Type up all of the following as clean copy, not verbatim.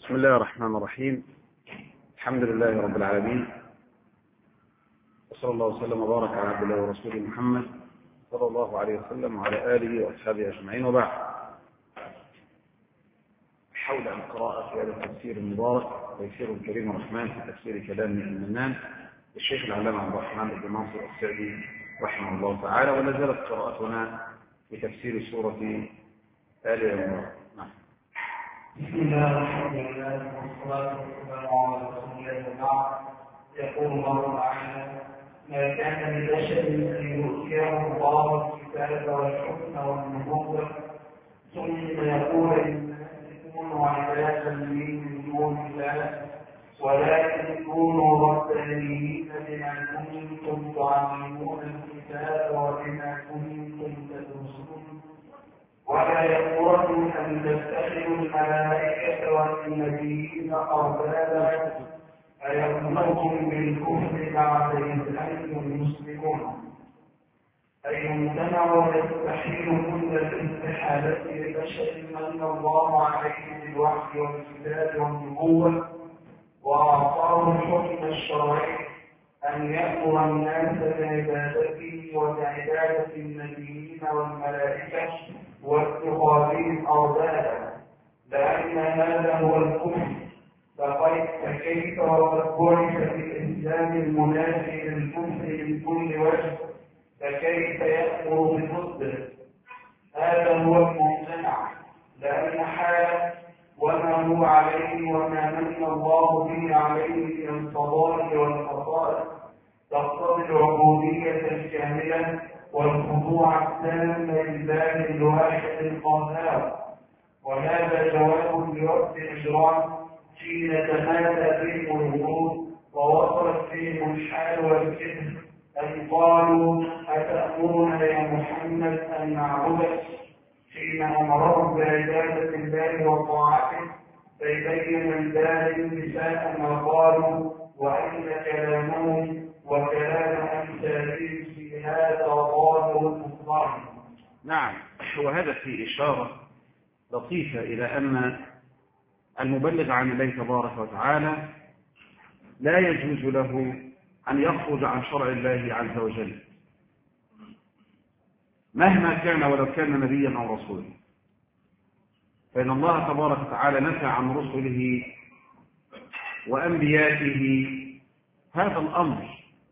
بسم الله الرحمن الرحيم. الحمد لله رب العالمين، وصلى الله وسلم وبارك على عبد الله ورسوله محمد صلى الله عليه وسلم وعلى آله وأصحابه أجمعين، وبعد. حول القراءة في هذا التفسير المبارك تيسير الكريم الرحمن في تفسير كلام المنان للشيخ العلامة عبد الرحمن بن ناصر السعدي رحمه الله تعالى، ولا زالت قراءتنا في تفسير سورة آل عمران. بسم الله والحمد لله والصلاة والسلام على رسول الله وبعد. يقول الله تعالى: ما كان لبشر أن يؤتيه الله الكتاب والحكم والنبوة ثم يقول للناس كونوا عبادا من دون الله ولكن كونوا ربانيين بما كنتم تعلمون الكتاب وبما كنتم تدرسون ولا يأمركم أن تتخذوا الملائكة والنبيين أربابا أيأمركم بالكفر بعد إذ أنتم مسلمون أي يمتنع ويستحيل كل الاستحالة لبشر من الله عليه بالوحي والكتاب والنبوة وأعطاه الحكم الشرعي أن يأمر الناس بعبادته وبعبادة النبيين والملائكة واتخاذهم أربابا، لأن هذا هو الكفر. فكيف وقد بعث في الإسلام المنافي للكفر من كل وجه، فكيف يأمر بضده؟ هذا هو الممتنع، لأن حال وما هو عليه وما من الله به عليه من الفضائل والخصائص تقتضي العبودية الكاملة والخضوع التام لله الواحد القهار. وهذا جواب لوقت الإجرام حين تمادى بهم الوجود ووصلت بهم الحال والكذب أن قالوا: أتأمرنا يا محمد أن نعبدك، حين أمرهم بعبادة الله وطاعته، فيبين البارئ لساء ما قالوا وأن كلامهم وكلام أمثالهم في هذا ظاهر الكفار. نعم، وهذا في إشارة لطيفة إلى أن المبلغ عن الله تبارك وتعالى لا يجوز له أن يخرج عن شرع الله عز وجل مهما كان، ولو كان نبيا أو رسولا، فإن الله تبارك وتعالى نفى عن رسله وأنبيائه هذا الأمر،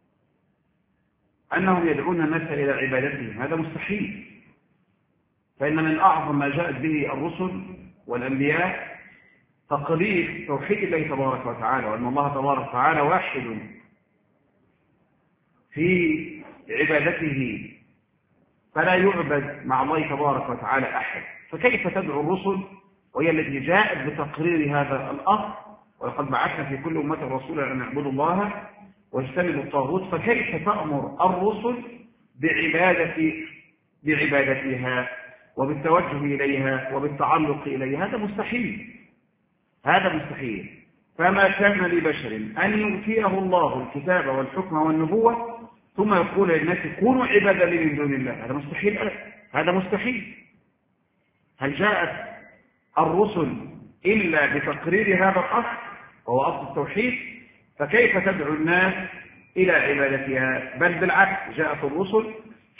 أنهم يدعون الناس إلى عبادتهم. هذا مستحيل، فإن من أعظم ما جاءت به الرسل والأنبياء تقرير توحيد الله تبارك وتعالى، وأن الله تبارك وتعالى واحد في عبادته، فلا يعبد مع الله تبارك وتعالى أحد. فكيف تدعو الرسل وهي التي جاءت بتقرير هذا الأمر؟ ولقد بعثنا في كل أمة رسولا أن اعبدوا الله واجتنبوا الطاغوت، فكيف تأمر الرسل بعبادتها وبالتوجه إليها وبالتعلق إليها؟ هذا مستحيل، هذا مستحيل. فما كان لبشر أن يؤتيه الله الكتاب والحكم والنبوة ثم يقول للناس كونوا عبادا لي من دون الله. هذا مستحيل، هذا مستحيل. هل جاءت الرسل إلا بتقرير هذا الأصل وهو أصل التوحيد؟ فكيف تدعو الناس إلى عبادتها؟ بل بالعكس، جاءت الرسل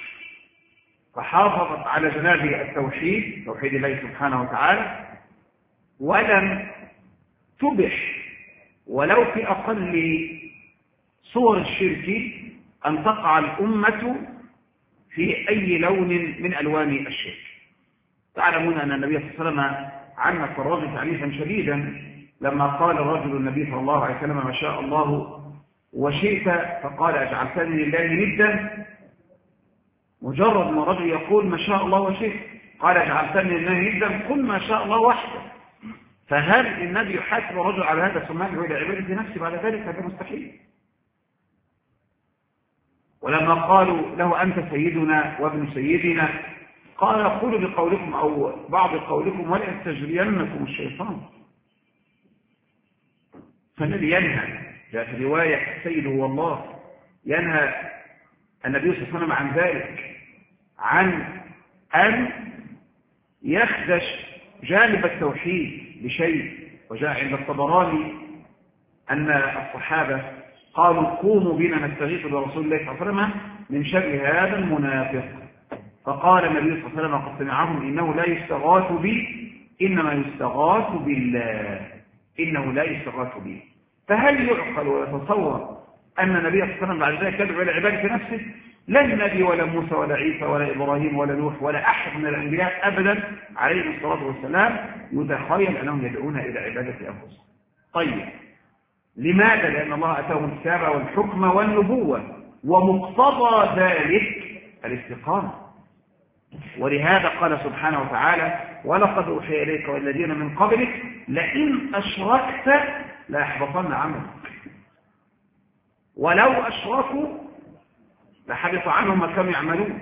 فحافظت على جناب التوحيد، توحيد الله سبحانه وتعالى، ولم تبح ولو في أقل صور الشرك أن تقع الأمة في أي لون من ألوان الشرك. تعلمون أن النبي صلى الله عليه وسلم عنف الرجل تعنيفا شديدا لما قال الرجل النبي صلى الله عليه وسلم: ما شاء الله وشئت، فقال: أجعلتني لله ندا؟ مجرد ما الرجل يقول ما شاء الله وشئت قال: أجعلتني لله ندا؟ قل ما شاء الله وحده. فهل النبي يحاسب الرجل على هذا ثم يدعو إلى عبادة نفسه بعد ذلك؟ هذا مستحيل. ولما قالوا له: أنت سيدنا وابن سيدنا، قال: قولوا بقولكم أو بعض قولكم ولا يستجرينكم الشيطان. فالذي ينهى، جاء في رواية السيد هو الله، ينهى النبي صلى الله عليه وسلم عن ذلك، عن أن يخدش جانب التوحيد بشيء، وجاء عند الطبراني أن الصحابة قالوا قوموا بنا نستغيث برسول الله صلى الله عليه وسلم من شر هذا المنافق، فقال النبي صلى الله عليه وسلم قد سمعهم إنه لا يستغاث بي إنما يستغاث بالله، إنه لا يستغاث بي. فهل يعقل ويتصور أن النبي صلى الله عليه وسلم بعد ذلك يدعو إلى عبادة نفسه؟ لا النبي ولا موسى ولا عيسى ولا إبراهيم ولا نوح ولا أحد من الأنبياء أبدا عليهم الصلاة والسلام يتخيل أنهم يدعون إلى عبادة أنفسهم. طيب لماذا؟ لأن الله أتاهم الكتاب والحكم والنبوة، ومقتضى ذلك الاستقامة. ولهذا قال سبحانه وتعالى ولقد أوحي إليك والذين من قبلك لئن أشركت ليحبطن عملك ولو أشركوا لحبط عنهم ما كانوا يعملون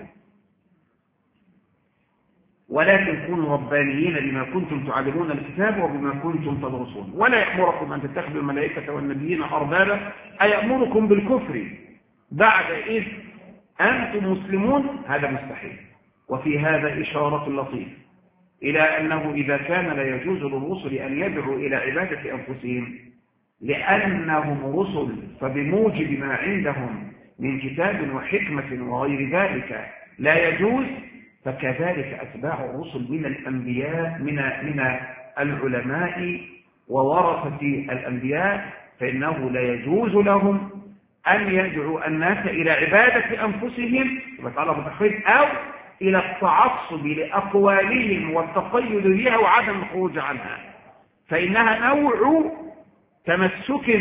ولكن كونوا ربانيين بما كنتم تعلمون الكتاب وبما كنتم تدرسون ولا يأمركم أن تتخذوا الملائكة والنبيين أربابا أيأمركم بالكفر بعد إذ أنتم مسلمون؟ هذا مستحيل. وفي هذا إشارة لطيفة إلى أنه إذا كان لا يجوز للرسل أن يدعوا إلى عبادة أنفسهم لأنهم رسل فبموجب ما عندهم من كتاب وحكمة وغير ذلك لا يجوز، فكذلك أتباع الرسل من الأنبياء من العلماء وورثة الأنبياء فإنه لا يجوز لهم أن يدعوا الناس إلى عبادة أنفسهم أو إلى التعصب لأقوالهم والتقيد بها وعدم الخروج عنها، فإنها نوع تمسك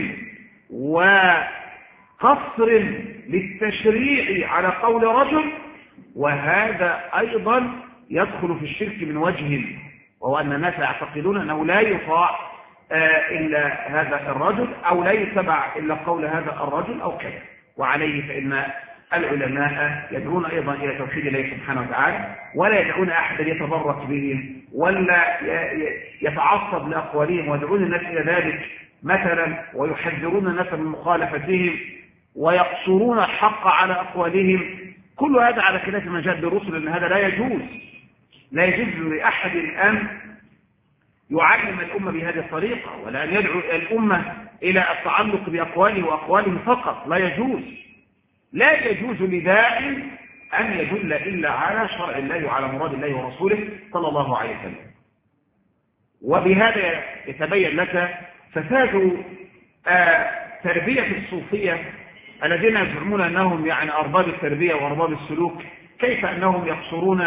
وقصر للتشريع على قول رجل، وهذا أيضا يدخل في الشرك من وجه، وهو أن الناس يعتقدون أنه لا يطاع إلا هذا الرجل أو لا يتبع إلا قول هذا الرجل أو كذا. وعليه فإن العلماء يدعون أيضا إلى توحيد الله سبحانه وتعالى ولا يدعون أحدا يتبرك بهم ولا يتعصب لأقوالهم ويدعون الناس إلى ذلك مثلا ويحذرون الناس من مخالفتهم ويقصرون الحق على أقوالهم. كل هذا على خلاف ما جاء بالرسل، أن هذا لا يجوز. لا يجوز لأحد أن يعلم الأمة بهذه الطريقة ولا أن يدعو الأمة إلى التعلق بأقواله وأقوالهم فقط. لا يجوز. لا يجوز لداع أن يدل إلا على شرع الله وعلى مراد الله ورسوله صلى الله عليه وسلم. وبهذا يتبين لك فساد تربية الصوفية الذين يزعمون أنهم يعني أرباب التربية وأرباب السلوك، كيف أنهم يقصرون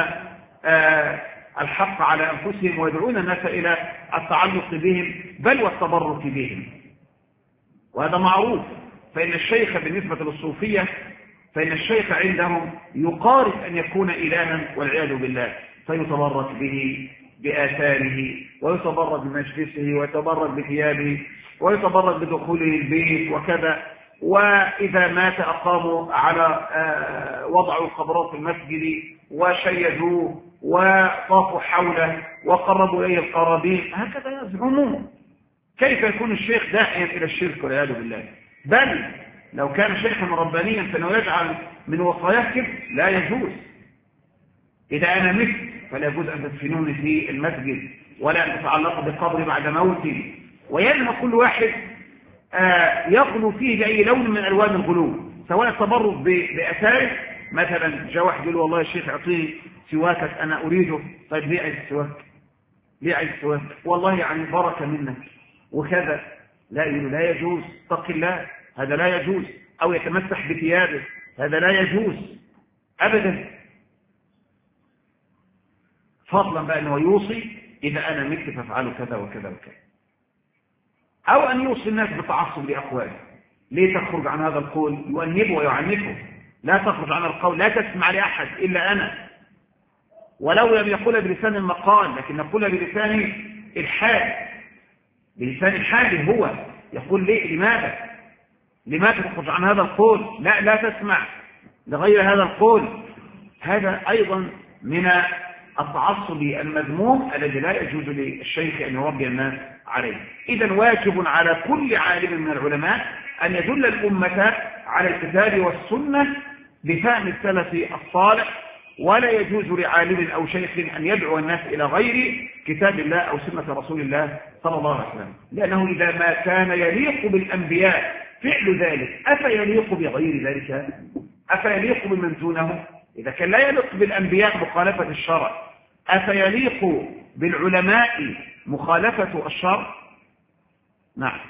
الحق على أنفسهم ويدعون الناس إلى التعلق بهم بل والتبرك بهم. وهذا معروف. فإن الشيخ بالنسبة للصوفية فإن الشيخ عندهم يقارب أن يكون إلها والعياذ بالله، فيتبرك به بآثاره ويتبرك بمجلسه ويتبرك بثيابه ويتبرك بدخوله البيت وكذا. وإذا مات أقاموا على وضعوا القبرات في المسجد وشيدوه وطافوا حوله وقربوا إليه القرابين. هكذا يزعمون. كيف يكون الشيخ داعيا إلى الشرك والعياذ بالله؟ بل لو كان شيخا ربانيا فإنه يجعل من وصاياه كده لا يجوز. إذا أنا مت فلا يجوز أن تدفنوني في المسجد ولا أن تتعلق بقبري بعد موتي. وينهى كل واحد يغلو فيه بأي لون من ألوان الغلو، سواء التبرك بأثاره. مثلا جاء واحد يقول والله يا شيخ اعطيني سواكك أنا أريده. طيب ليه عايز السواك؟ ليه عايز السواك؟ والله يعني بركة منك وكذا. لا يجوز. اتق الله، هذا لا يجوز. أو يتمسح بثيابه، هذا لا يجوز أبدا. فضلا بقى أنه يوصي إذا أنا مت فافعلوا كذا وكذا وكذا، أو أن يوصي الناس بتعصب لأقواله. ليه تخرج عن هذا القول؟ يؤنبه ويعنفه. لا تخرج عن القول، لا تسمع لأحد إلا أنا، ولو لم يقول بلسان المقال لكن نقول بلسان الحال، بلسان الحال. هو يقول ليه؟ لماذا تخرج عن هذا القول؟ لا تسمع لغير هذا القول. هذا أيضا من التعصب المذموم الذي لا يجوز للشيخ أن يربي الناس عليه. إذن واجب على كل عالم من العلماء أن يدل الأمة على الكتاب والسنة بفهم السلف الصالح ولا يجوز لعالم أو شيخ أن يدعو الناس إلى غير كتاب الله أو سنة رسول الله صلى الله عليه وسلم، لأنه إذا ما كان يليق بالأنبياء فعل ذلك أفيليق بغير ذلك؟ أفيليق بمن دونه؟ إذا كان لا يليق بالأنبياء مخالفة الشرع أفيليق بالعلماء مخالفة الشرع؟ نعم.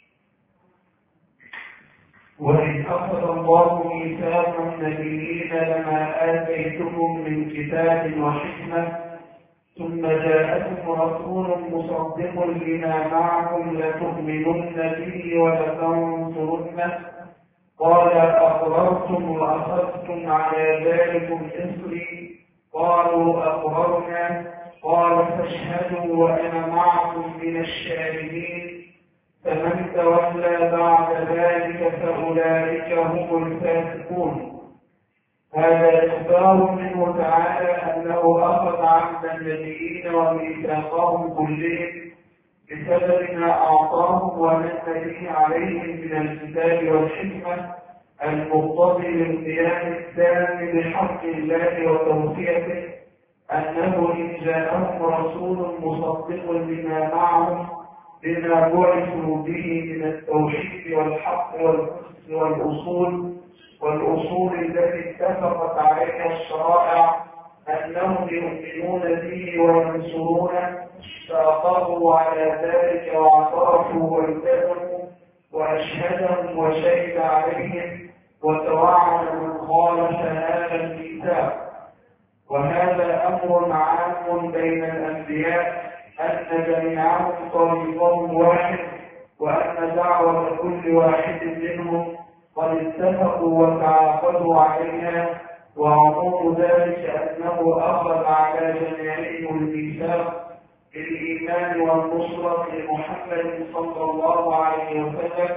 وإذ أخذ الله ميثاق النبيين لما آتيتكم من كتاب وحكمة ثم جاءكم رسول مصدق لما معكم لتؤمنن به ولتنصرنه قال أقررتم وأخذتم على ذلكم إصري قالوا أقررنا قال فاشهدوا وأنا معكم من الشاهدين فمن تولى بعد ذلك فأولئك هم الفاسقون. هذا إخبار منه تعالى أنه أخذ عهد النبيين وميثاقهم كلهم بسبب ما أعطاهم ومن به عليهم من الكتاب والحكمة المقتضي للقيام التام بحق الله وتوفيقه أنه إن جاءهم رسول مصدق لما معهم بما بعثوا به من التوحيد والحق والقسط والأصول التي اتفقت عليها الشرائع أنهم يؤمنون به وينصرونه فأقروا على ذلك واعترفوا والتزموا وأشهدهم وشهد عليهم وتوعد من خالف هذا الميثاق. وهذا أمر عام بين الأنبياء أن جميعهم طريقهم واحد وأن دعوة كل واحد منهم قد اتفقوا وتعاقدوا عليها وعموم ذلك أنه أخذ على جميعهم الميثاق بالإيمان والنصرة لمحمد صلى الله عليه وسلم.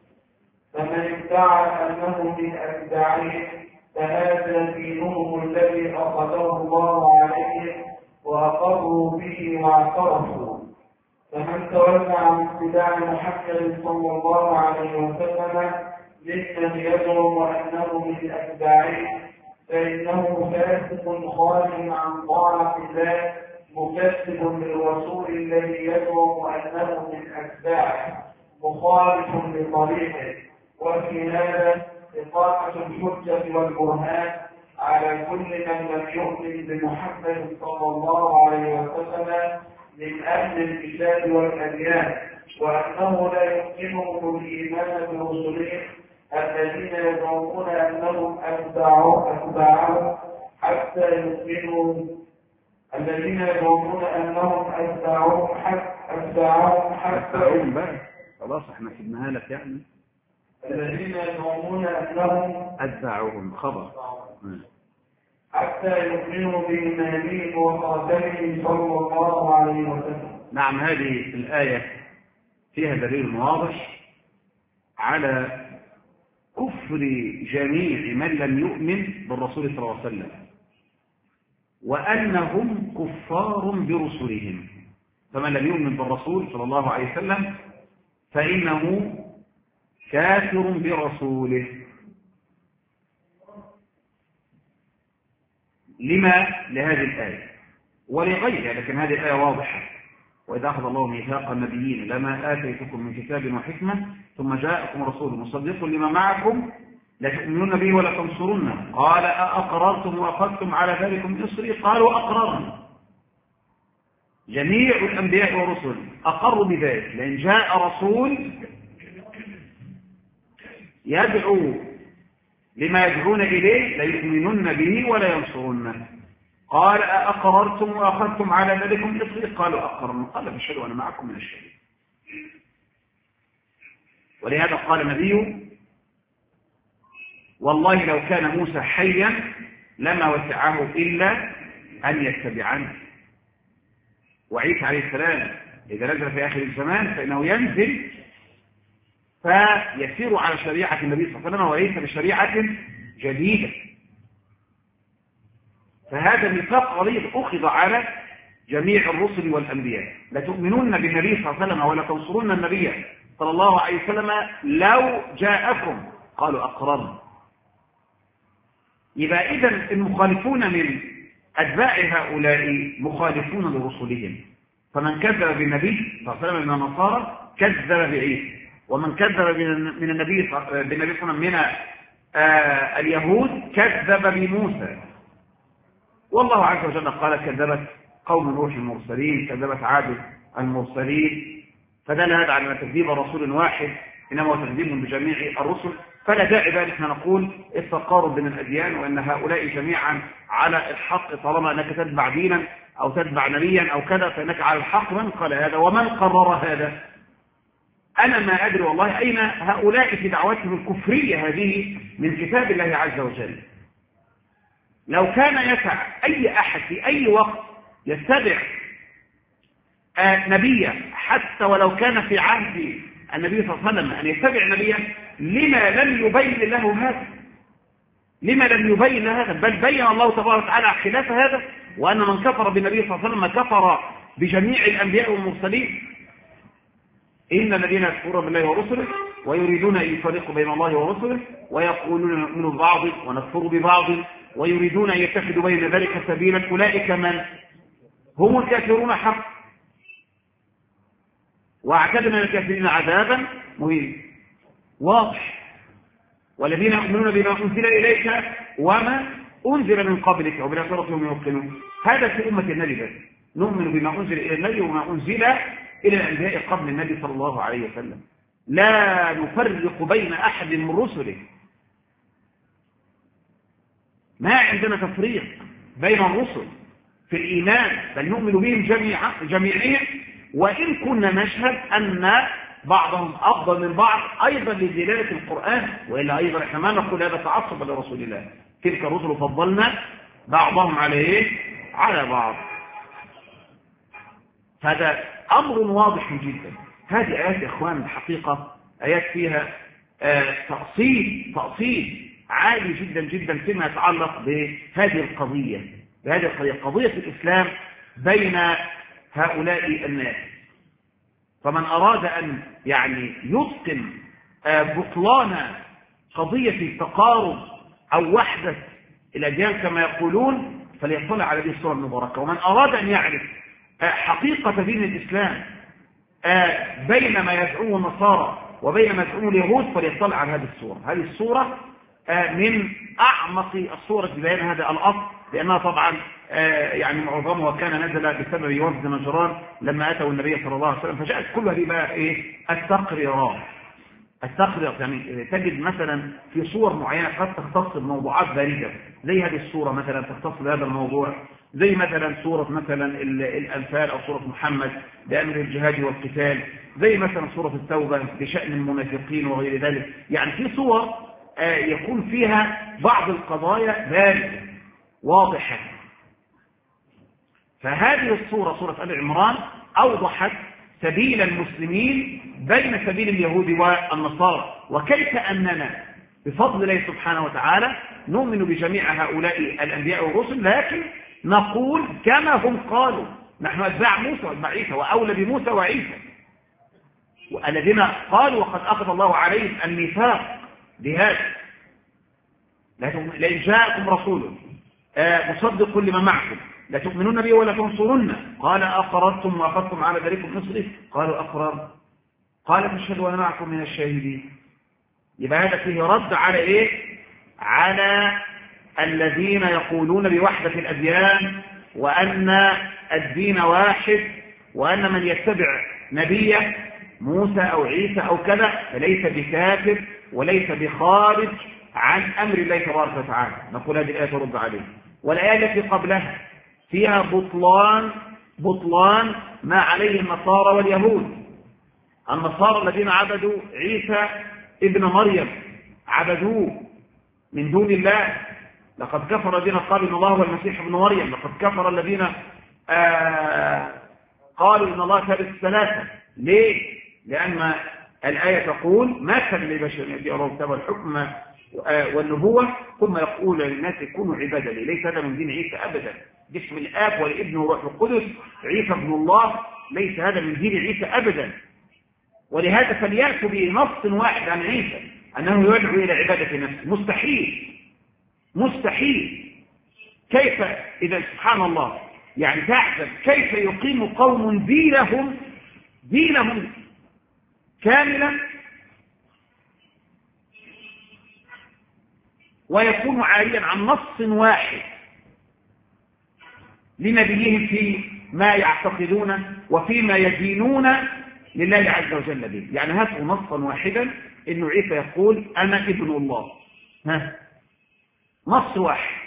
فمن ادعى أنه من أتباعه فهذا دينهم الذي أخذه الله عليهم وأقروا به واعترفوا. فمن تولى عن اتباع محمد صلى الله عليه وسلم ممن يزعم أنه من أتباعه فإنه فاسق خارج عن طاعة الله مكذب للرسول الذي يزعم أنه من أتباعه مخالف لطريقه. وفي هذا إقامة الحجة والبرهان على كل من لم يؤمن بمحمد صلى الله عليه وسلم من أهل الكتاب والأديان وأنه لا يمكنهم الإيمان برسلهم الذين يزعمون أنهم أتباعهم حتى يؤمنوا الذين يزعمون أنهم أتباعهم حتى خلاص احنا سيبناها لك يعني. الذين يزعمون أنهم أتباعهم خبر حتى يؤمنوا بإيمانهم وخاتمهم صلى الله عليه وسلم. نعم. هذه الآية فيها دليل واضح على كفر جميع من لم يؤمن بالرسول صلى الله عليه وسلم وأنهم كفار برسلهم. فمن لم يؤمن بالرسول صلى الله عليه وسلم فإنه كافر برسوله. لما؟ لهذه الآية ولغيرها، لكن هذه الآية واضحة. وإذا أخذ الله ميثاق النبيين لما آتيتكم من كتاب وحكمة ثم جاءكم رسول مصدق لما معكم لتؤمنون به ولا تنصرونه قال أأقررتم وأخذتم على ذلكم إصري قالوا أقررنا. جميع الأنبياء والرسل أقروا بذلك، لأن جاء رسول يدعو لما يدعون إليه ليؤمنون به ولا ينصرونه. قال أأقررتم وأخذتم على ذلكم إصري قالوا أقررنا قال فاشهدوا وأنا معكم من الشهيد. ولهذا قال النبي والله لو كان موسى حيا لما وسعه إلا أن يتبعني. وعيسى عليه السلام إذا نزل في آخر الزمان فإنه ينزل فيسير على شريعة النبي صلى الله عليه وسلم وليس بشريعة جديدة. فهذا ميثاق غليظ أخذ على جميع الرسل والأنبياء. لتؤمنون بالنبي صلى الله عليه وسلم ولا تنصرون النبي صلى الله عليه وسلم لو جاءكم قالوا أقررنا. يبقى إذن المخالفون من أتباع هؤلاء مخالفون لرسلهم. فمن كذب بالنبي صلى الله عليه وسلم من النصارى كذب بعيسى، ومن كذب من النبي صلى الله عليه وسلم من اليهود كذب بموسى. والله عز وجل قال كذبت قوم نوح المرسلين، كذبت عاد المرسلين. فدل هذا على أن تكذيب رسول واحد إنما هو تكذيب بجميع الرسل. فلا داعي بأن احنا نقول التقارب بين الأديان وأن هؤلاء جميعا على الحق، طالما أنك تتبع دينا أو تتبع نبيا أو كذا فإنك على الحق. من قال هذا ومن قرر هذا؟ أنا ما أدري والله أين هؤلاء في دعوتهم الكفرية هذه من كتاب الله عز وجل. لو كان يسع أي أحد في أي وقت يتبع نبيا حتى ولو كان في عهد النبي صلى الله عليه وسلم أن يتبع نبيا، لما لم يبين له هذا؟ لما لم يبين هذا؟ بل بين الله تبارك وتعالى خلاف هذا، وأن من كفر بالنبي صلى الله عليه وسلم كفر بجميع الأنبياء والمرسلين. إن الذين يكفرون بالله ورسله ويريدون أن يفرقوا بين الله ورسله ويقولون نؤمن ببعض ونكفر ببعض ويريدون أن يتخذوا بين ذلك سبيلا أولئك من هم الكافرون حقا واعتدنا للكافرين عذابا مهينا. واضح. والذين يؤمنون بما أنزل إليك وما أنزل من قبلك وبالآخرة هم يوقنون. هذا في أمة النبي بس، نؤمن بما أنزل إلى النبي وما أنزل إلى الأنبياء قبل النبي صلى الله عليه وسلم، لا نفرق بين أحد من رسله. ما عندنا تفريق بين الرسل في الإيمان، بل نؤمن بهم جميعا، وإن كنا نشهد أن بعضهم أفضل من بعض أيضا لدلالة القرآن، وإلا أيضا إحنا ما نقول هذا تعصب لرسول الله. تلك الرسل فضلنا بعضهم على بعض. هذا أمر واضح جدا. هذه آيات يا إخوان الحقيقة آيات فيها تأصيل عالي جدا جدا فيما يتعلق بهذه القضية، قضية الإسلام بين هؤلاء الناس. فمن أراد أن يتقن بطلان قضية التقارب أو وحدة الأديان كما يقولون فليطلع على هذه السورة المباركة. ومن أراد أن يعرف حقيقة دين الإسلام بين ما يدعوه النصارى وبين ما يدعوه اليهود فليطلع على هذه السورة. هذه السورة من أعمق الصورة في بيان هذا الأصل، لأنها طبعا معظمها كان نزل بسبب وفد نجران لما أتوا النبي صلى الله عليه وسلم، فجاءت كل هذه بقى التقريرات. تجد مثلا في صور معينة قد تختص بموضوعات باردة، زي هذه الصورة مثلا تختص بهذا الموضوع، زي مثلا صورة مثلا الأنفال أو صورة محمد بأمر الجهاد والقتال، زي مثلا صورة التوبة بشأن المنافقين وغير ذلك. في صور يكون فيها بعض القضايا باردة واضحة. فهذه الصورة صورة آل عمران أوضحت سبيل المسلمين بين سبيل اليهود والنصارى، وكيف أننا بفضل الله سبحانه وتعالى نؤمن بجميع هؤلاء الأنبياء والرسل، لكن نقول كما هم قالوا نحن أتباع موسى وأتباع عيسى وأولى بموسى وعيسى، والذين قالوا وقد أخذ الله عليهم الميثاق بهذا لئن جاءكم رسول مصدق لما معكم لتؤمنون به ولا تنصرن قال أقررتم وأخذتم على ذلكم نصري قالوا أقرر قال فاشهدوا وأنا معكم من الشاهدين. يبقى هذا فيه رد على على الذين يقولون بوحدة الأديان وأن الدين واحد، وأن من يتبع نبيه موسى أو عيسى أو كذا فليس بكافر وليس بخارج عن أمر الله تبارك وتعالى. نقول هذه الآية ترد عليه. والآية التي قبلها فيها بطلان ما عليه النصارى واليهود. النصارى الذين عبدوا عيسى ابن مريم عبدوه من دون الله. لقد كفر الذين قالوا إن الله هو المسيح ابن مريم. لقد كفر الذين قالوا إن الله ثالث ثلاثة. ليه؟ لأن الآية تقول ما كان لبشر يأتي الله الكتاب والحكم والنبوة ثم يقول للناس كونوا عبادا لي. ليس هذا من دين عيسى أبدا. باسم الآب والابن والروح القدس عيسى ابن الله، ليس هذا من دين عيسى أبدا. ولهذا فليأتوا بنص واحد عن عيسى أنه يدعو إلى عبادة نفسه. مستحيل. مستحيل. كيف إذا سبحان الله يعني تعجب كيف يقيم قوم دينهم كاملا ويكون عاريا عن نص واحد لنبيهم في ما يعتقدون وفيما يدينون لله عز وجل به. يعني هاتوا نصا واحدا إنه عيسى يقول أنا ابن الله، نص واحد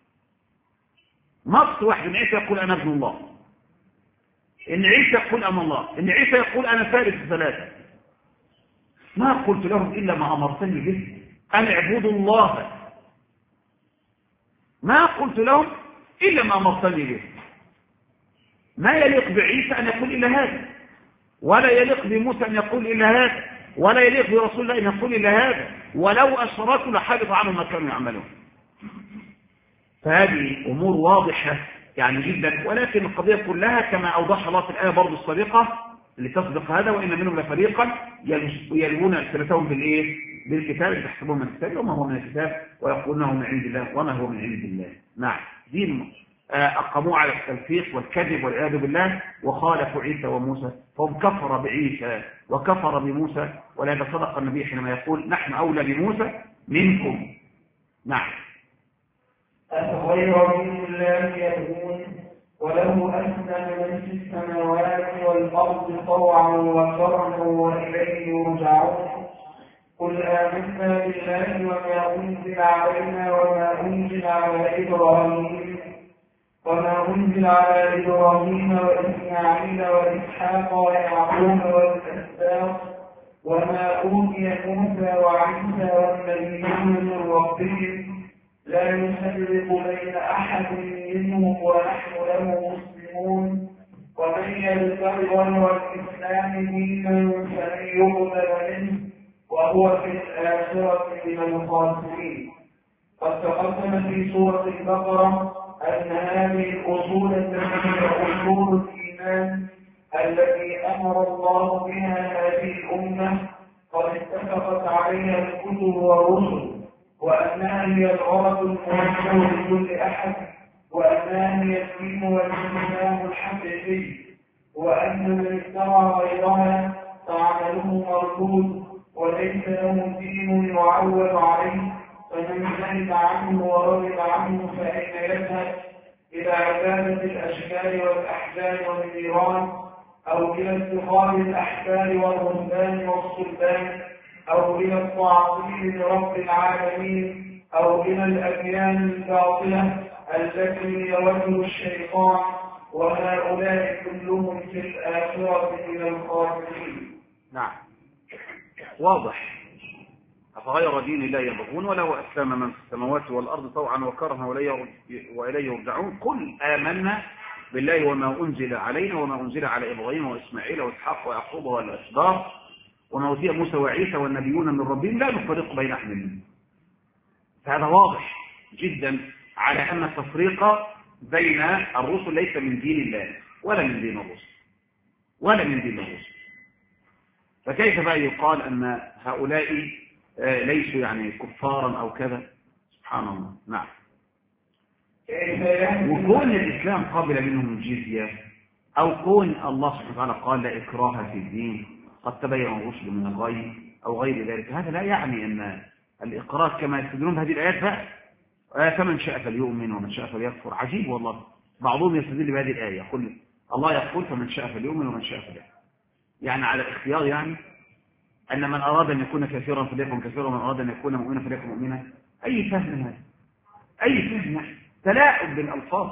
إن عيسى يقول أنا ابن الله، إن عيسى يقول أنا الله، إن عيسى يقول أنا ثالث ثلاثة. ما قلت لهم إلا ما أمرتني به أن اعبدوا الله، ما قلت لهم إلا ما أمرتني به. ما يليق بعيسى أن يقول إلا هذا، ولا يليق بموسى أن يقول إلا هذا، ولا يليق برسول الله أن يقول إلا هذا، ولو أشركوا لحبط عنهم ما كانوا يعملون. فهذه أمور واضحة يعني جدا، ولكن القضية كلها كما أوضح الله في الآية برضو السابقة اللي تسبق هذا، وإن منهم لفريقا يلوون ألسنتهم بالكتاب تحسبون من الكتاب وما هو من الكتاب ويقولونه من عند الله وما هو من عند الله. نعم، دين أقاموا على التلفيق والكذب والعياذ بالله وخالفوا عيسى وموسى، فهم كفر بعيسى وكفر بموسى، ولهذا صدق النبي حينما يقول نحن أولى بموسى منكم. نعم. أفغير دين الله يبغون وله أسلم من في السماوات والأرض طوعا وكرها وإليه يرجعون. قل آمنا بالله وما أنزل علينا وما أنزل على إبراهيم وإسماعيل وإسحاق ويعقوب والأسباط وما أوتي موسى وعيسى والنبيون من ربهم لا نفرق بين أحد منهم ونحن له مسلمون. ومن يبتغ غير الإسلام دينا فلن يقبل منه وهو في الآخرة من الخاسرين. قد تقدم في سورة البقرة أن هذه الأصول التي هي أصول الإيمان التي أمر الله بها هذه الأمة قد اتفقت عليها الكتب والرسل، وأنها هي الغرض الموجه لكل أحد، وأنها هي الدين والإسلام الحقيقي، وأن من اتبع غيرها فعمله مردود وليس له دين يعول عليه، فمن زهد عنه ورغب عنه فأين يذهب؟ إلى عبادة الأشكال والأحجار والنيران، أو إلى اتخاذ الأحبار والرهبان والصلبان، أو إلى التعظيم لرب العالمين، أو إلى الأديان الباطلة التي هي وجه الشيطان، وهؤلاء كلهم في الآخرة من الخاسرين. نعم، واضح. أفغير دين الله يبغون وله أسلم من في السماوات والأرض طوعا وكرها وإليه يرجعون. قل آمنا بالله وما أنزل علينا وما أنزل على إبراهيم وإسماعيل وإسحاق ويعقوب والأسباط وما أوتي موسى وعيسى والنبيون من ربهم لا نفرق بين أحد منهم. فهذا واضح جدا على أن التفريق بين الرسل ليس من دين الله ولا من دين الرسل فكيف بقى يقال أن هؤلاء ليسوا يعني كفارا أو كذا؟ سبحان الله. نعم. وكون الإسلام قابل منهم الجزية، أو كون الله سبحانه وتعالى قال لا إكراه في الدين قد تبين الرشد من الغي أو غير ذلك، هذا لا يعني أن الإقرار كما يستدلون بهذه الآيات بقى فمن شاء فليؤمن ومن شاء فليكفر. عجيب والله، بعضهم يستدل بهذه الآية يقول الله يقول فمن شاء فليؤمن ومن شاء فليكفر، يعني على الاختيار، يعني أن من أراد أن يكون كثيرا فليكن كثيرا ومن أراد أن يكون مؤمنا فليكن مؤمنا. أي فهم هذا؟ أي فهم؟ تلاعب بالألفاظ.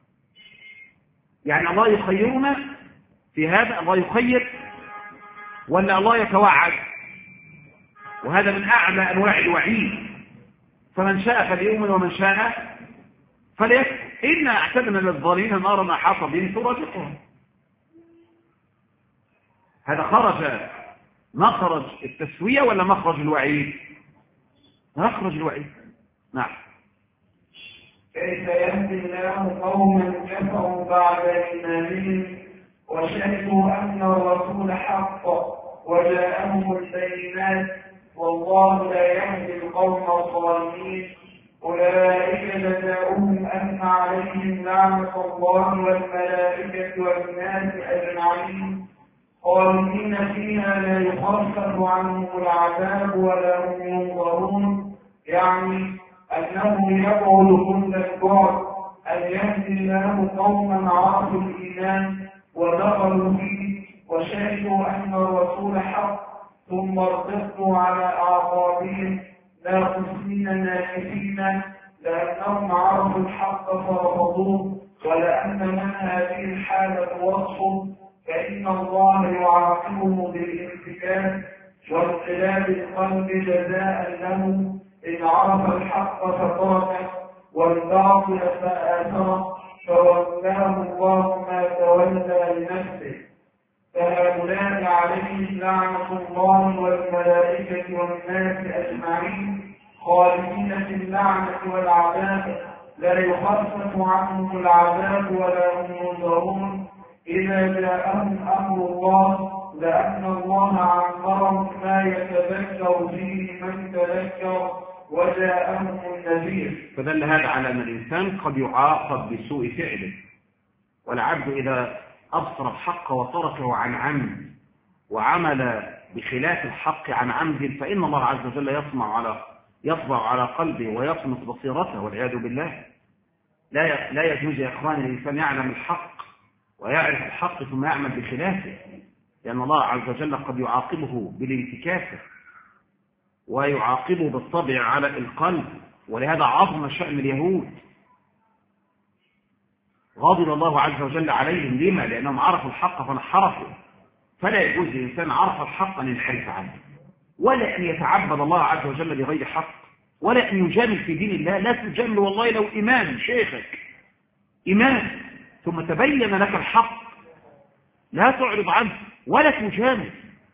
يعني الله يخيرنا في هذا، الله يخير ولا الله يتوعد؟ وهذا من أعلى أنواع الوعيد. فمن شاء فليؤمن ومن شاء فليكفر. إنا أعتدنا للظالمين نارا ما أحاط بهم سرادقهم. هذا خرج مخرج التسوية ولا مخرج الوعيد؟ مخرج الوعيد. نعم. كيف يهدي الله قوما كفروا بعد إيمانهم وشهدوا أن الرسول حق وجاءهم البينات والله لا يهدي القوم الظالمين. أولئك جزاؤهم أن عليهم لعنة الله والملائكة والناس أجمعين خالدين فيها لا يخفف عنهم العذاب ولا هم ينظرون. يعني أنه يبعد كل البعد أن يهدي الله قوما عرفوا الإيمان ودخلوا فيه وشهدوا أن الرسول حق ثم ارتدوا على أعقابهم ناقصين ناكثين لأنهم عرفوا الحق فرفضوه. ولأن من هذه الحالة وصف فإن الله يعاقبه بالانتكاس وانقلاب القلب جزاء له إن عرف الحق فتركه والباطل فآثره فولاه الله ما تولى لنفسه. فهؤلاء عليهم لعنة الله والملائكة والناس أجمعين خالدين في اللعنة والعذاب لا يخفف عنهم العذاب ولا هم ينظرون إذا جاءهم أمر الله لأن الله عمرهم ما يتذكر فيه من تذكر وجاءهم النذير. فدل هذا على أن الإنسان قد يعاقب بسوء فعله، والعبد إذا أبصر الحق وتركه عن عمد وعمل بخلاف الحق عن عمد فإن الله عز وجل يطبع على قلبه ويطمس بصيرته والعياذ بالله. لا يجوز يا إخواني الإنسان يعلم الحق ويعرف الحق ثم يعمل بخلافه، لأن الله عز وجل قد يعاقبه بالانتكاسة ويعاقبه بالطبع على القلب. ولهذا عظم شأن اليهود، غضب الله عز وجل عليهم. لما؟ لأنهم عرفوا الحق فانحرفوا. فلا يجوز للإنسان عرف الحق أن ينحرف عنه، ولا أن يتعبد الله عز وجل بغير حق، ولا أن يجامل في دين الله. لا تجامل والله لو إمام شيخك إمام ثم تبين لك الحق لا تعرض عنه ولا تجامل.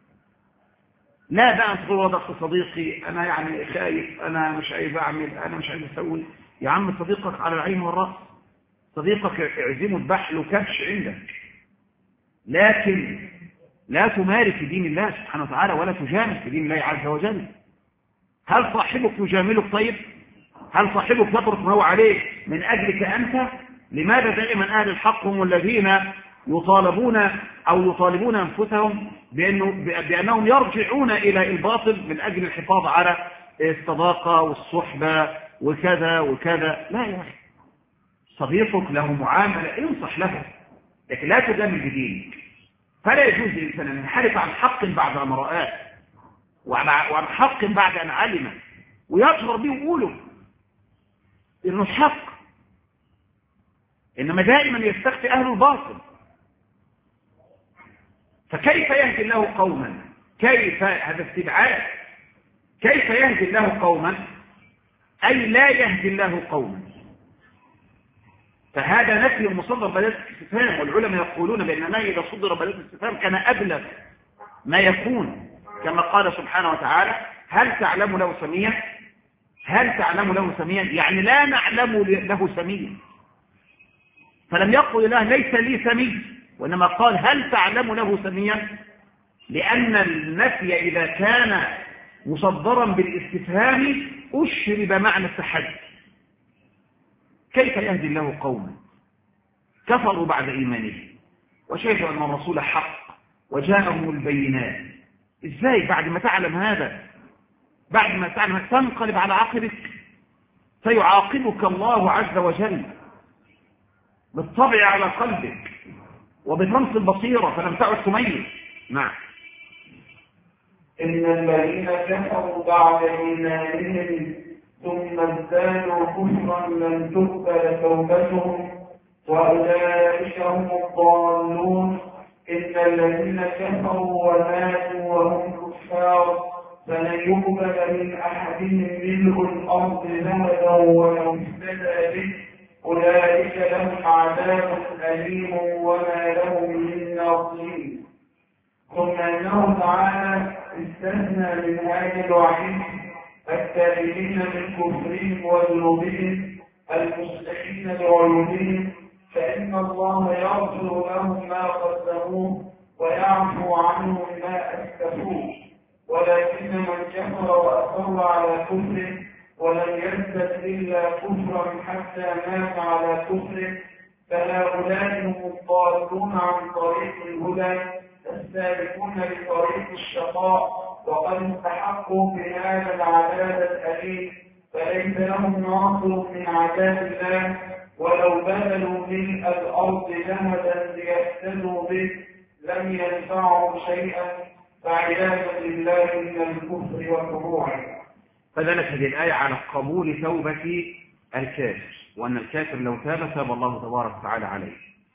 لا بقى أن تقول وضعت صديقي أنا يعني خايف، أنا مش عايز أعمل، أنا مش عايز أسوي. يا عم صديقك على العين والرأس، صديقك اعزمه البحل وكبش عندك، لكن لا تمارس في دين الله سبحانه وتعالى ولا تجامل في دين الله عز وجل. هل صاحبك يجاملك؟ طيب هل صاحبك يترك ما هو عليه من أجلك أنت؟ لماذا دائما أهل الحق هم الذين يطالبون أنفسهم بأنهم يرجعون إلى الباطل من أجل الحفاظ على الصداقة والصحبة وكذا وكذا؟ لا يا أخي، صديقك له معاملة انصح له، لكن لا تجامل بدينك. فلا يجوز للإنسان أن ينحرف عن حق بعد أن رآه وعن حق بعد أن علمه ويجهر به ويقوله إنه الحق، إنما دائما يستخفي أهل الباطل. فكيف يهدي الله قوما؟ كيف هذا استبعاد؟ كيف يهدي الله قوما؟ أي لا يهدي الله قوما. فهذا نفي مصدر بلاد الاستفهام، والعلماء يقولون بأن ما إذا صدر بلاد الاستفهام كان أبلغ ما يكون، كما قال سبحانه وتعالى هل تعلم له سميا؟ هل تعلم له سميا؟ يعني لا نعلم له سميا. فلم يقل الله ليس لي سمي، وإنما قال هل تعلم له سميا، لأن النفي إذا كان مصدرا بالاستفهام أشرب معنى التحدي. كيف يهدي الله قوما كفروا بعد إيمانه وشهدوا أن الرسول حق وجاءهم البينات؟ إزاي بعد ما تعلم هذا، بعد ما تعلم تنقلب على عقبك؟ فيعاقبك الله عز وجل بالطبع على قلبك وبطمس البصيرة فلم تعد تميز. نعم. إن الذين كفروا بعد إيمانهم ثم ازدادوا كفرا لم تقبل توبتهم وأولئك هم الضالون. إن الذين كفروا وماتوا وهم كفار فلن يقبل من أحدهم ملء الأرض ذهبا ولو افتدى به أولئك لهم عذاب أليم وما لهم من ناصرين. ثم أنه تعالى استثنى من هذه الوعيد التائبين من كفرهم وذنوبهم المصلحين لعيوبهم، فإن الله يغفر لهم ما قدموه ويعفو عنهم ما أسلفوه. ولكن من كفر وأصر على كفره ولم يزدد إلا كفرا حتى مات على كفره، فهؤلاء هم الضالون عن طريق الهدى السالكون لطريق الشقاء، وقد استحقوا في هذا العذاب الأليم، فليس لهم ناصر من عذاب الله، ولو بذلوا ملء الأرض ذهبا ليفتدوا به لم ينفعوا شيئا، فعياذا بالله من الكفر وفروعه. فدلت هذه الآية على قبول توبة الكافر، وأن الكافر لو تاب الله تبارك وتعالى عليه.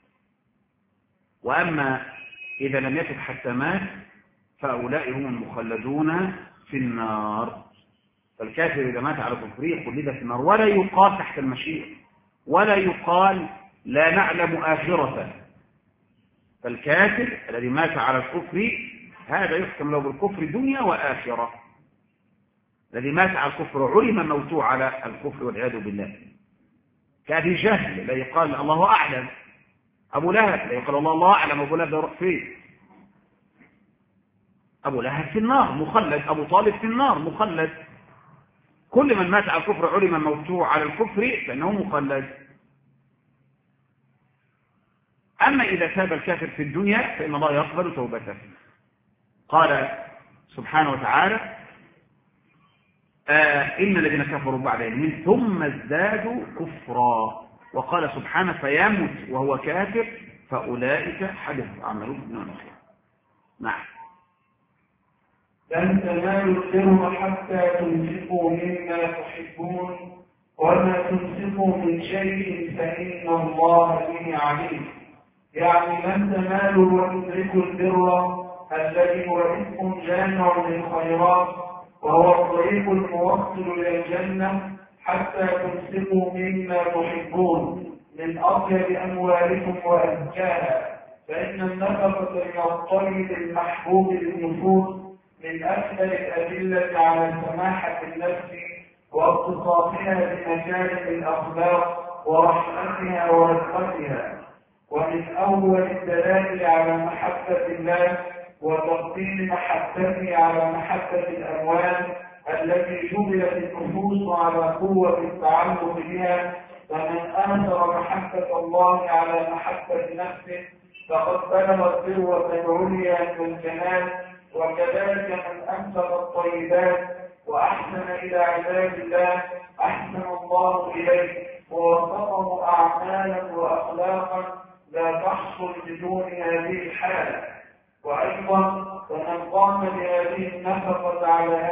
وأما إذا لم يتب حتى مات فأولئك هم المخلدون في النار. فالكافر إذا مات على كفره خلد في النار، ولا يقال تحت المشيئة، ولا يقال لا نعلم آخرة. فالكافر الذي مات على الكفر هذا يحكم له بالكفر دنيا وآخرة. الذي مات على الكفر علم موته على الكفر والعياذ بالله. كأبي جهل لا يقال الله أعلم، أبو لهب لا يقال الله أعلم أبو لهب يروح فين. أبو لهب في النار مخلد، أبو طالب في النار مخلد. كل من مات على الكفر علم موته على الكفر فإنه مخلد. أما إذا تاب الكافر في الدنيا فإن الله يقبل توبته. قال سبحانه وتعالى إن الذين كفروا بعد علمهم ثم ازدادوا كفرا، وقال سبحانه فيمت وهو كافر فأولئك حدث أعمالهم من الآخرة. نعم. لن تنالوا البر حتى تنفقوا مما تحبون، وما تنفقوا من شيء فإن الله به عليم. يعني لن تنالوا وتدركوا البر الذي هو اسم جامع للخيرات، وهو الطريق الموصل إلى الجنة، حتى تنفقوا مما تحبون من أطيب أموالكم وأزكاها، فإن النفقة من الطيب المحبوب للنفوس من أكثر الأدلة على سماحة النفس واتصافها بمكارم الأخلاق ورحمتها ورفقتها، ومن أول الدلائل على محبة الله وتفضيل محبته على محبة الأموال التي جبلت النفوس على قوة التعلق بها. فمن آثر محبة الله على محبة نفسه فقد بلغ الذروة العليا من الكمال. وكذلك من أنفق الطيبات وأحسن إلى عباد الله أحسن الله إليه ووفقه أعمالا وأخلاقا لا تحصل بدون هذه الحالة. وأيضا فمن قام بهذه النفقة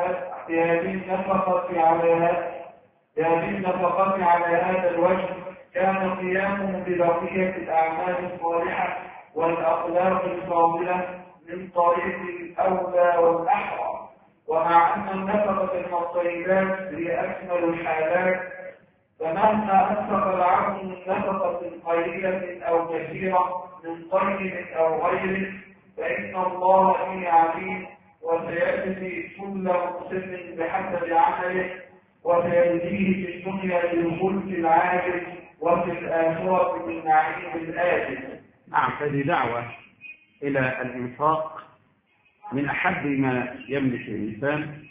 على هذا الوجه كان قيامه ببقية الأعمال الصالحة والأخلاق الفاضلة من طريق الأولى والأحرى. ومع أن النفقة من الطيبات هي أكمل الحالات، فمهما أنفق العبد من نفقة قليلة أو كثيرة من طيب أو غيره فإن الله به عليم، وسيجزي كل مسلم بحسب عمله، وسيجزيه في الدنيا بالخلد العاجل وفي الآخرة بالنعيم الآجل. نعم. هذه دعوة إلى الإنفاق من أحب ما يملك الإنسان،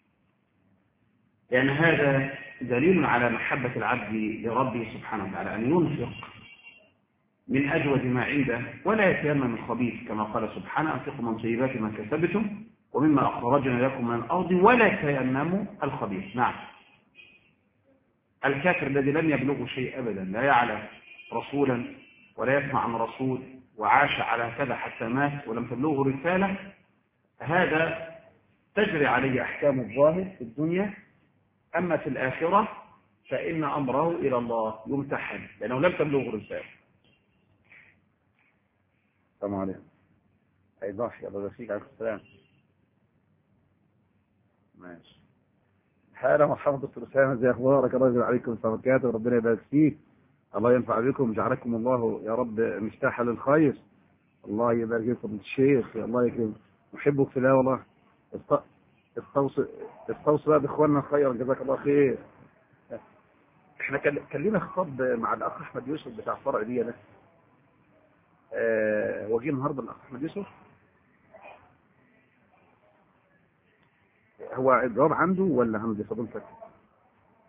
لأن هذا دليل على محبة العبد لربه سبحانه وتعالى، أن ينفق من أجود ما عنده ولا يتيمم الخبيث، كما قال سبحانه أنفقوا من طيبات ما كسبتم ومما أخرجنا لكم من الأرض ولا تيمموا الخبيث. نعم. الكافر الذي لم يبلغه شيء أبدا، لا يعلم رسولا ولا يسمع عن رسول وعاش على كذا حتى مات ولم تبلغه رسالة، هذا تجري عليه أحكام الظاهر في الدنيا، أما في الآخرة فإن أمره إلى الله يمتحن لأنه لم تبلغه رسالة. السلام عليكم. أي ضحي الله يبارك عليكم. السلام. ماشي. حالة مرحبا دكتور أسامة، ازي أخبارك؟ الله يجزاك عليكم البركاته وربنا يبارك فيك. الله ينفع بكم، جعلكم الله يا رب مفتاحا للخير. الله يبارك فيكم الشيخ، الله يكرمك، نحبك في الله والله. استوصوا بقى باخواننا الخير، جزاك الله خير. احنا كان لنا خطاب مع الاخ احمد يوسف بتاع الفرع دي ده. وجي النهارده الاخ احمد يوسف، هو الجواب عنده ولا عند فضيلتك؟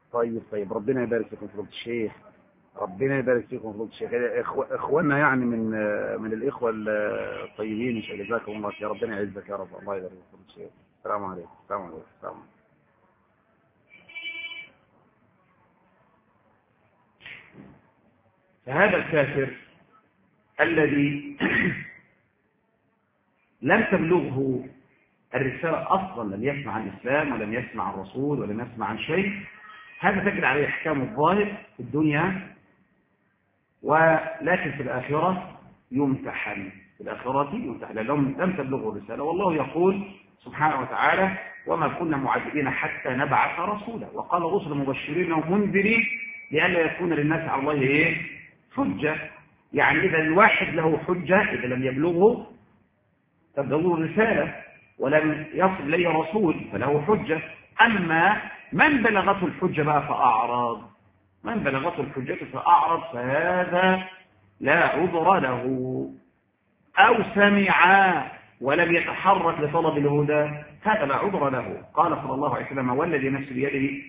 طيب ربنا يبارك فيكم فضيلة الشيخ، ربنا يبارك فيكم فضيلة الشيخ. اخواننا يعني من الاخوه الطيبين ان شاء الله. جزاكم الله خير، ربنا يعزك يا رب. الله يبارك فيكم فضيلة الشيخ. السلام عليكم. السلام عليكم. السلام عليكم. فهذا الكافر الذي لم تبلغه الرسالة أصلا، لم يسمع عن الإسلام ولم يسمع عن الرسول ولم يسمع عن شيء، هذا تجري عليه أحكام الظاهر في الدنيا، ولكن في الآخرة يمتحن. في الآخرة يمتحن لأنهم لم تبلغه الرسالة. والله يقول سبحانه وتعالى: وما كنا معذبين حتى نبعث رسولا، وقال رسل مبشرين ومنذرين لئلا يكون للناس على الله حجة. يعني إذا الواحد له حجة إذا لم يبلغه الرسالة ولم يصل إليه رسول فله حجة. أما من بلغته الحجة بقى فأعرض، من بلغته الحجة فأعرض فهذا لا عذر له. أو سمع ولم يتحرك لطلب الهدى، هذا لا عذر له. قال صلى الله عليه وسلم: والذي نفسي بيده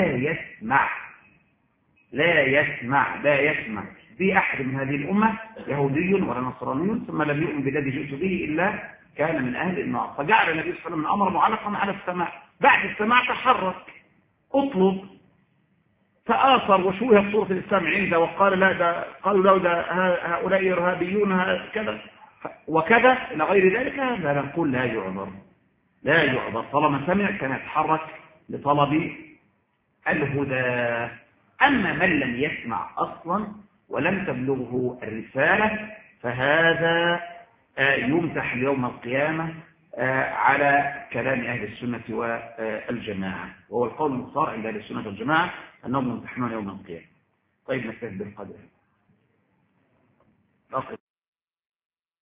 لا يسمع بأحد من هذه الأمة يهودي ولا نصراني ثم لم يؤمن بالذي جئت به إلا كان من أهل النار. فجعل النبي صلى الله عليه وسلم الأمر معلقا على السماع. بعد السماع تحرك، اطلب، فآثر وشوه صورة الإسلام عنده وقال لا ده، قالوا لا ده هؤلاء إرهابيون كذا وكذا إلى غير ذلك. هذا نقول لا يعذر طالما سمع كان يتحرك لطلب الهدى. أما من لم يسمع أصلا ولم تبلغه الرسالة فهذا يمتحن يوم القيامة على كلام أهل السنة والجماعة، وهو القول المختار عند أهل السنة والجماعة أنهم يمتحنون يوم القيامة. طيب، نستهدف بالقدر.